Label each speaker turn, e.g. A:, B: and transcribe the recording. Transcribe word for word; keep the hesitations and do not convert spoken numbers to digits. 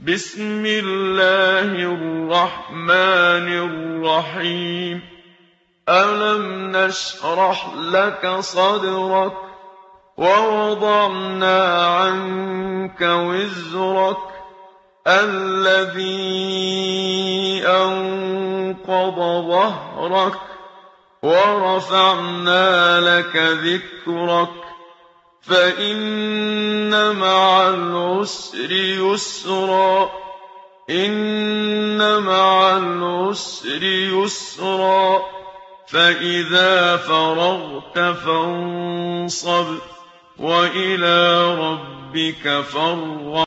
A: بسم الله الرحمن الرحيم ألم نشرح لك صدرك ووضعنا عنك وزرك الذي أنقض ظهرك ورفعنا لك ذكرك فإن مع العسر يسرا إن مع العسر يسرا فإذا فرغت فانصب وإلى ربك فارغب